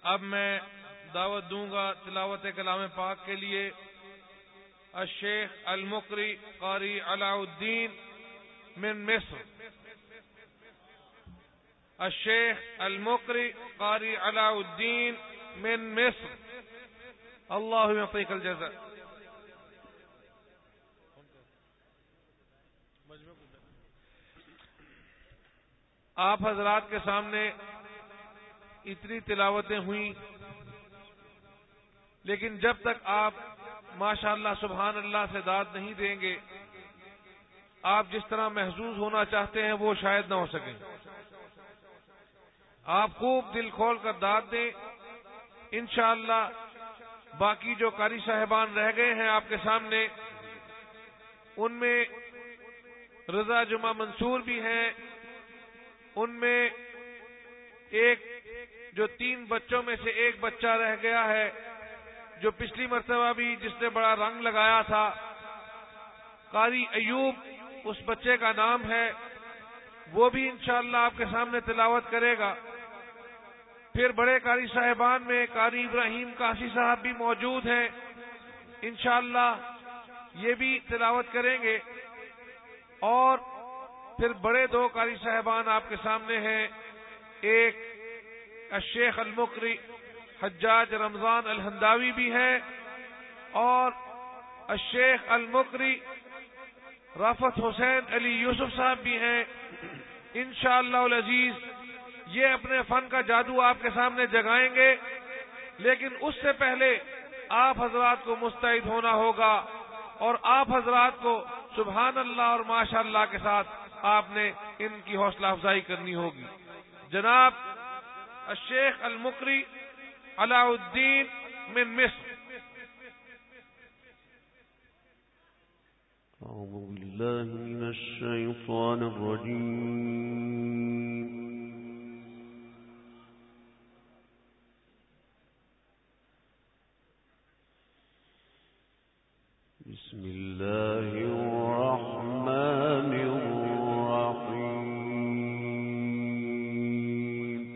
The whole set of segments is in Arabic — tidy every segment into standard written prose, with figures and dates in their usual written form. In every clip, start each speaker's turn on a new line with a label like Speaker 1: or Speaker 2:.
Speaker 1: अब मैं दावत दूंगा तिलावत कलाम पाक के लिए अश-शेख अल-मुकरी कारी अलाउद्दीन मिन मिस्र। अश-शेख अल-मुकरी कारी अलाउद्दीन मिन मिस्र। अल्लाहु यअतीकल जज़ा। आप हजरात के सामने इतनी तिलावतें हुई, लेकिन जब तक आप माशाअल्लाह सुभान अल्लाह से दाद नहीं देंगे, आप जिस तरह महसूस होना चाहते हैं वो शायद ना हो सके। आप खूब दिल खोल कर दाद दें। इंशाअल्लाह बाकी जो कारी साहिबान रह गए हैं आपके सामने, उनमें रजा जुमा मंसूर भी हैं। उनमें एक जो 3 बच्चों में से एक बच्चा रह गया है, जो पिछली मर्तबा भी जिसने बड़ा रंग लगाया था, कारी अयूब उस बच्चे का नाम है। वो भी इंशाअल्लाह आपके सामने तिलावत करेगा। फिर बड़े कारी साहिबान में कारी इब्राहिम कासी साहब भी मौजूद हैं, इंशाअल्लाह ये भी तिलावत करेंगे। और फिर बड़े 2 कारी साहिबान आपके सामने हैं। एक अश-शेख अल-मुकरी हज्जाज रमजान अल-हंदावी भी है, और अश-शेख अल-मुकरी राफत हुसैन अली यूसुफ साहब भी हैं। इंशाअल्लाह अल अजीज ये अपने फन का जादू आपके सामने जगाएंगे, लेकिन उससे पहले आप हजरात को मुस्तैद होना होगा और आप हजरात को सुभान अल्लाह और माशाअल्लाह के साथ आपने इनकी हौसला अफजाई करनी होगी। जनाब अश-शेख अल-मुकरी अलाउद्दीन मिन मिस्र।
Speaker 2: अऊज़ु बिल्लाहि मिनश शैतानिर रजीम। बिस्मिल्लाहिर रहमानिर रहीम।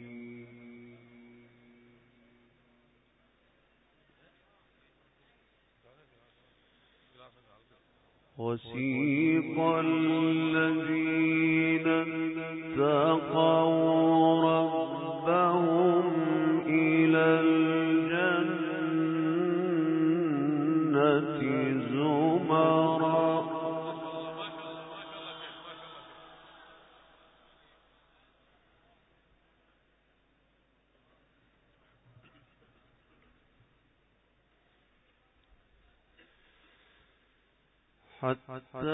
Speaker 2: वसीक़ الذين اتقوا ربهم إلى الجنة زمرا حتى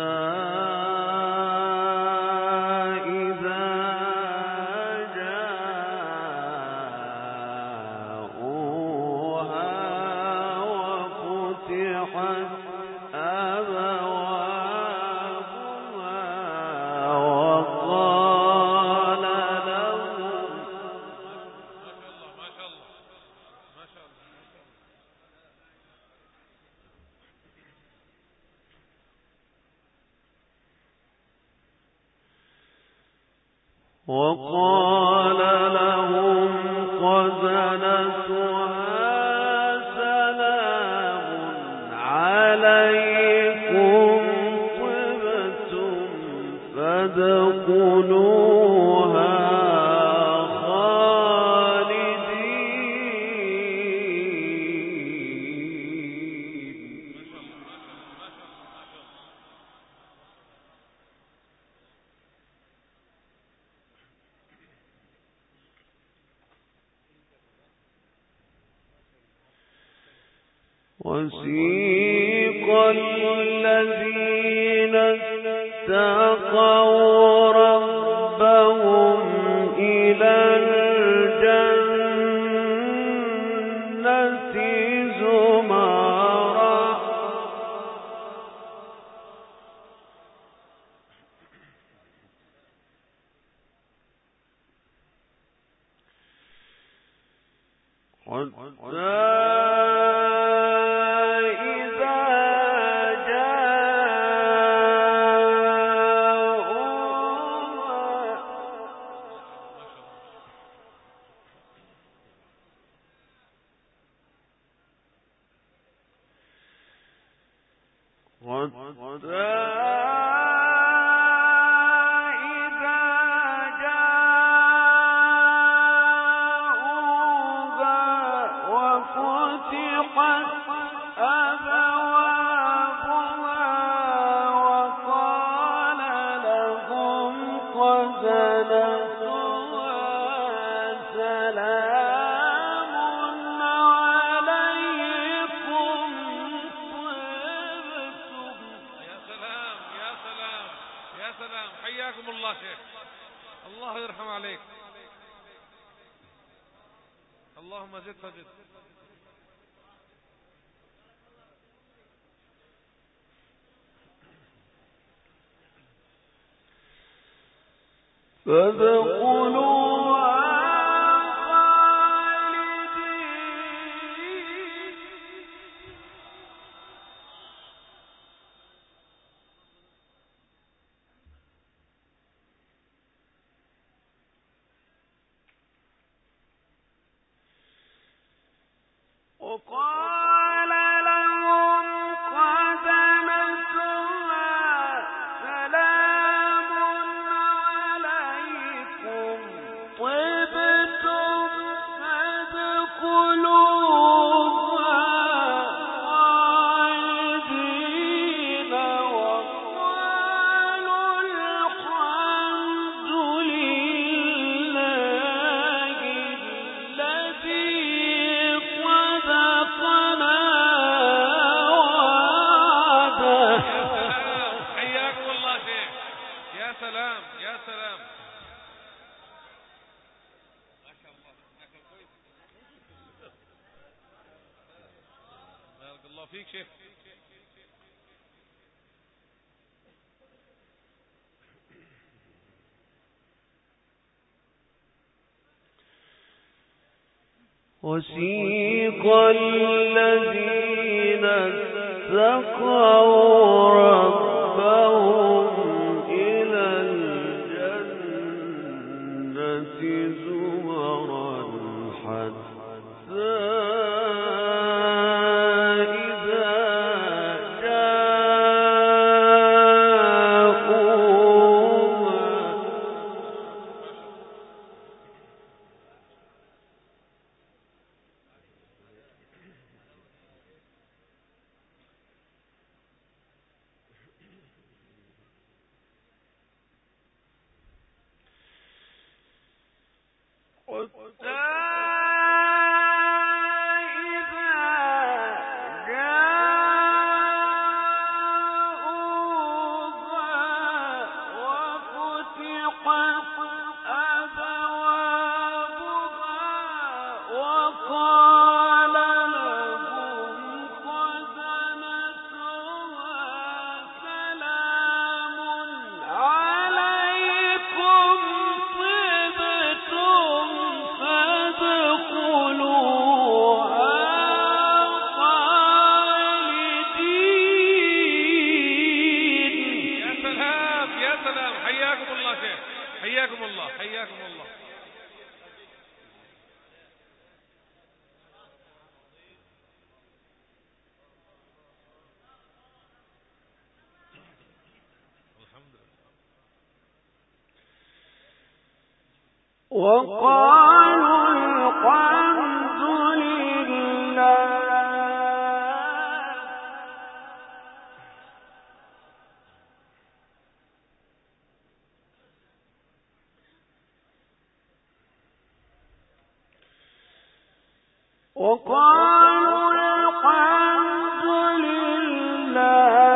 Speaker 2: إذا جاءوها وفتحت أبوابها وقال لهم خزنتها سلام عليكم طبتم فادخلوها خالدين. وسيق الذين اتقوا ربهم إلى الجنة زمرا
Speaker 1: حياكم الله شيخ، الله يرحم عليك، اللهم زد فزد.
Speaker 2: فادخلوا وقال لهم خزنتها سلام عليكم طبتم فادخلوها خالدين وقالوا الحمد لله الذي
Speaker 1: سلام يا سلام، ما شاء الله، بارك الله فيك شيخ.
Speaker 2: وسيق الذين اتقوا ربهم إلى الجنة زمرا حتى إذا جاءوها
Speaker 1: حياكم الله حياكم الله.
Speaker 2: وقالوا الحمد لله وقالوا الحمد لله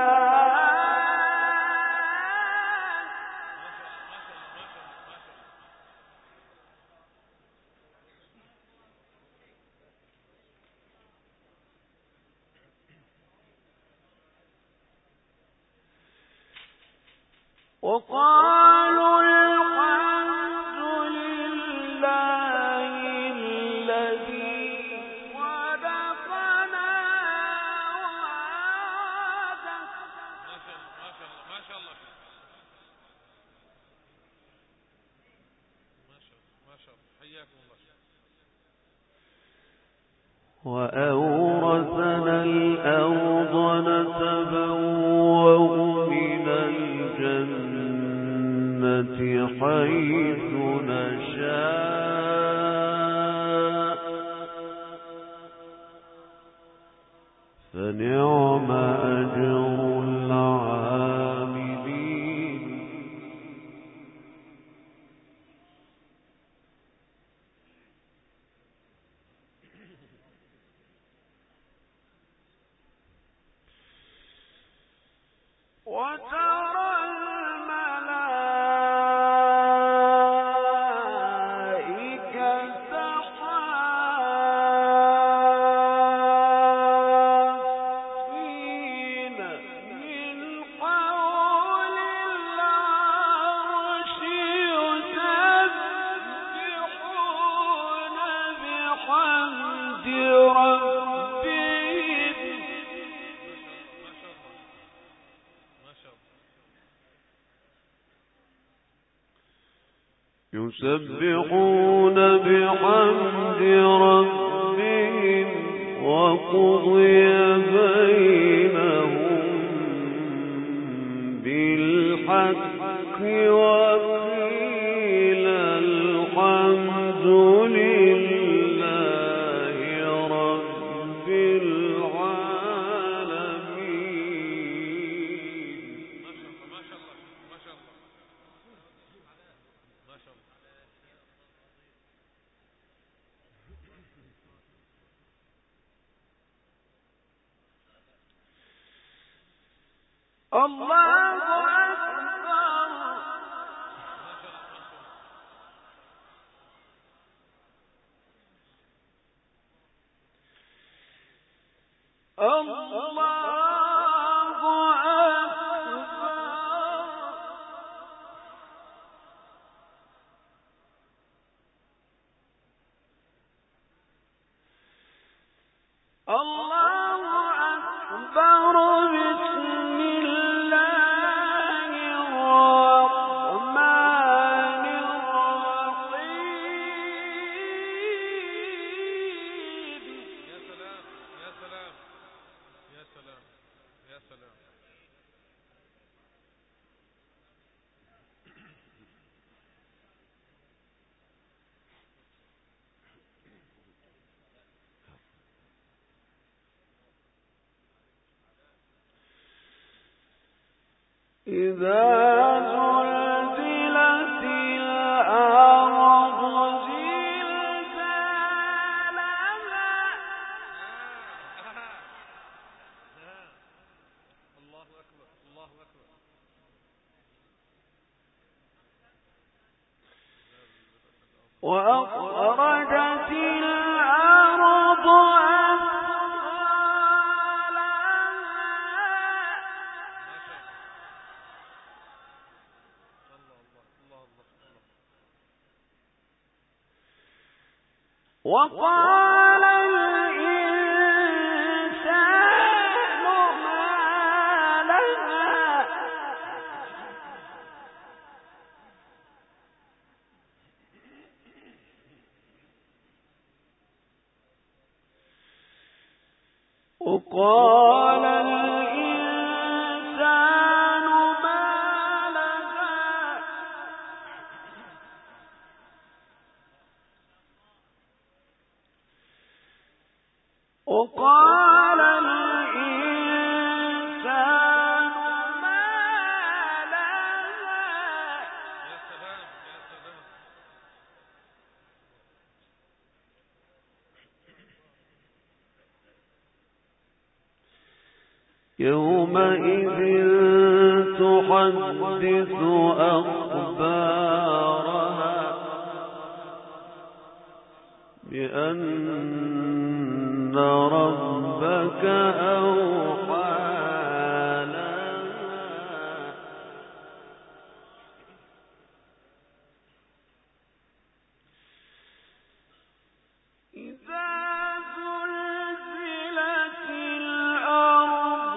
Speaker 2: وقالوا الحمد لله الذي صدقنا وعده.
Speaker 1: ما شاء الله ما شاء الله حياكم الله.
Speaker 2: وأورثنا الأرض نتبوأ حيث نشاء فنعم أجر العاملين وترى يسبحون بحمد ربهم وقضي بينهم بالحق وقيل الحمد لله رب العالمين. الله أكبر. الله أكبر. الله أكبر. بسم الله الرحمن الرحيم.
Speaker 1: يا سلام يا سلام يا سلام يا سلام.
Speaker 2: إذا زلزلت الأرض زلزالها
Speaker 1: الله أكبر الله أكبر.
Speaker 2: وأخرجت الأرض وقال الإنسان ما لها وقال الإنسان ما لها وقال الإنسان ما لها.
Speaker 1: يا سلام يا سلام.
Speaker 2: يومئذ تحدث أخبارها بأن ربك أوحى لها إذا زلزلت الأرض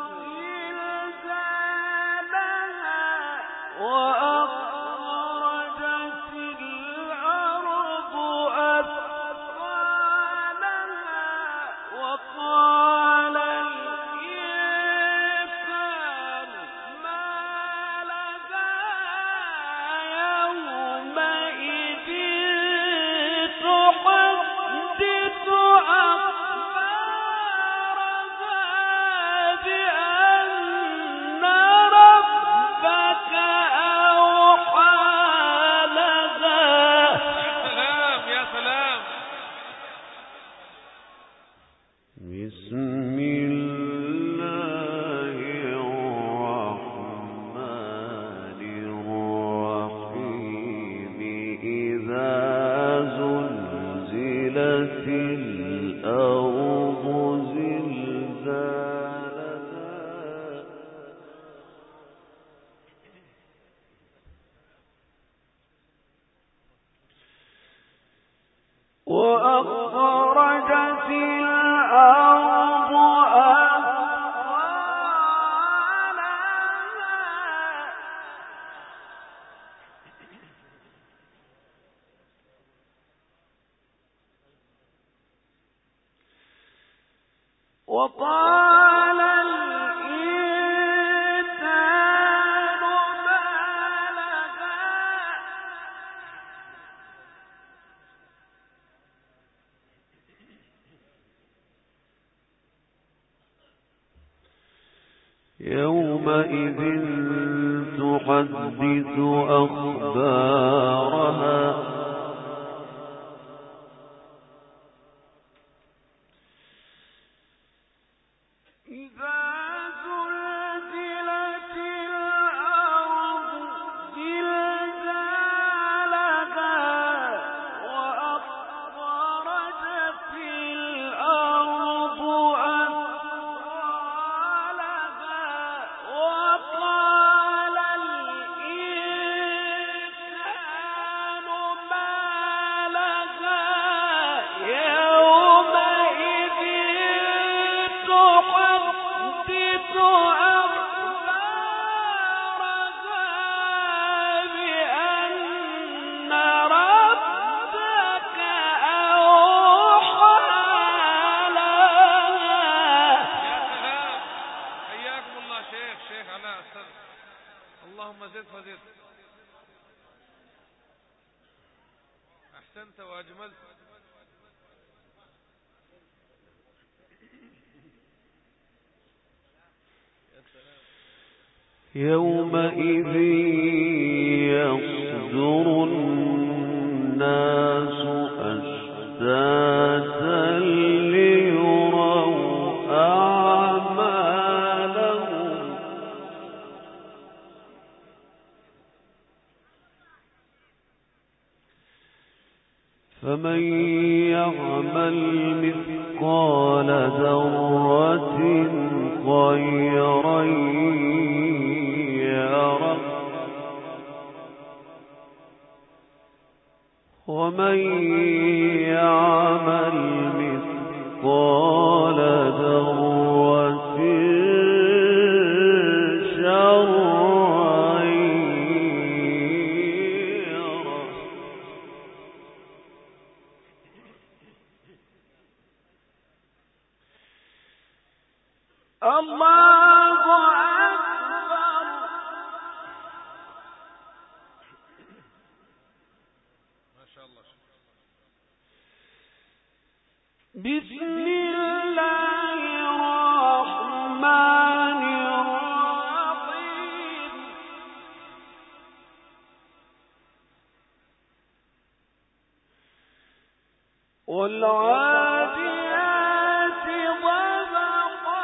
Speaker 2: زلزالها وأخرجت الأرض أثقالها وقال الإنسان بسم الله الرحمن الرحيم إذا زلزلت الأرض زلزالها وأخرجت الأرض أثقالها وقال الإنسان ما لها يومئذ تحدث أخبارها إذا زلزلت الأرض زلزالها وأخرجت الأرض أثقالها وقال الإنسان ما لها يومئذ تحدث أخبارها بأن ربك أوحى لها.
Speaker 1: حياكم الله شيخ علاء أستاذ، اللهم زد فزد، أحسنت وأجملت.
Speaker 2: يومئذ يصدر الناس أشتاتا ليروا أعمالهم فمن يعمل مثقال ذرة خيرا يره ومن يعمل مثقال ذرة شرا يره. الله أكبر.
Speaker 1: ما شاء الله.
Speaker 2: بسم الله الرحمن الرحيم والعاديات ضبحا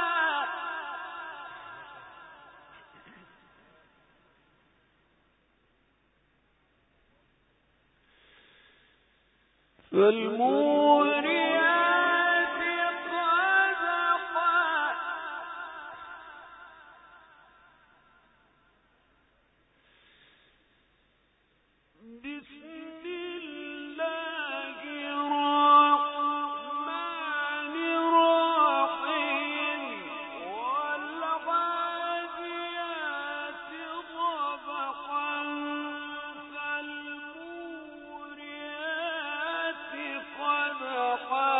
Speaker 2: فالموريات قدحا بسم الله الرحمن الرحيم والعاديات ضبحا فالموريات قدحا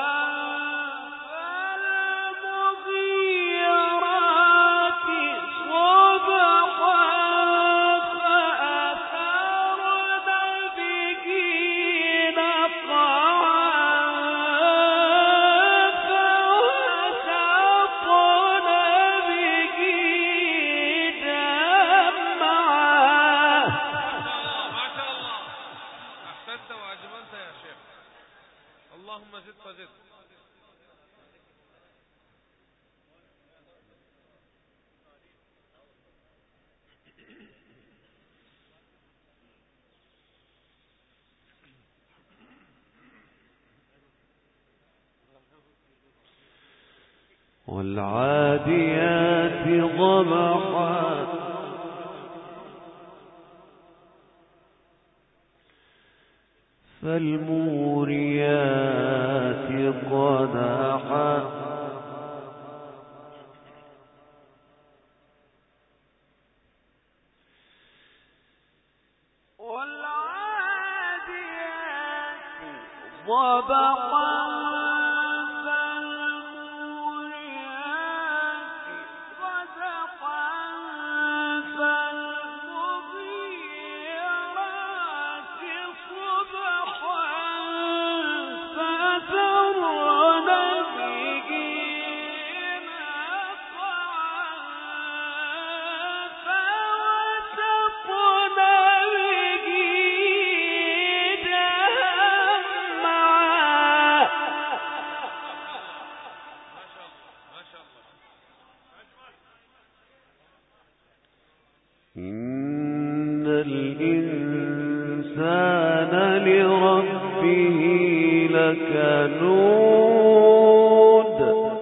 Speaker 2: فالمغيرات صبحا فأثرن به نقعا فوسطن به جمعا.
Speaker 1: ما شاء الله، أحسنت وأجملت يا شيخ، اللهم زد فزد.
Speaker 2: والعاديات ضبحا فالموريات قدحا والعاديات ضبحا إن الإنسان لربه لكنود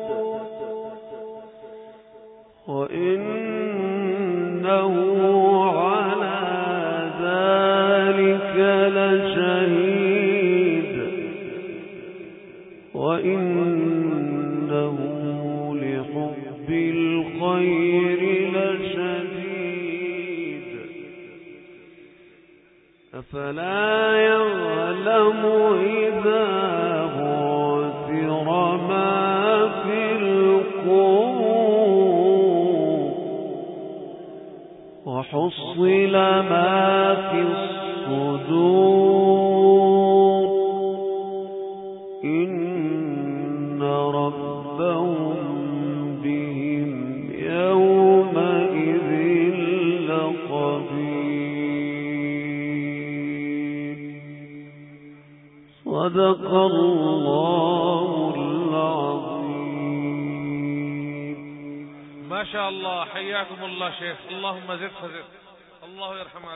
Speaker 2: وإنه على ذلك لشهيد وإنه لحب الخير لشديد أفلا يعلم إذا بعثر ما في القبور وحصل ما في الصدور إن ربهم بهم يومئذ لخبير صدق الله العظيم.
Speaker 1: ما شاء الله، حياكم الله شيخ، اللهم زد فزد، الله يرحم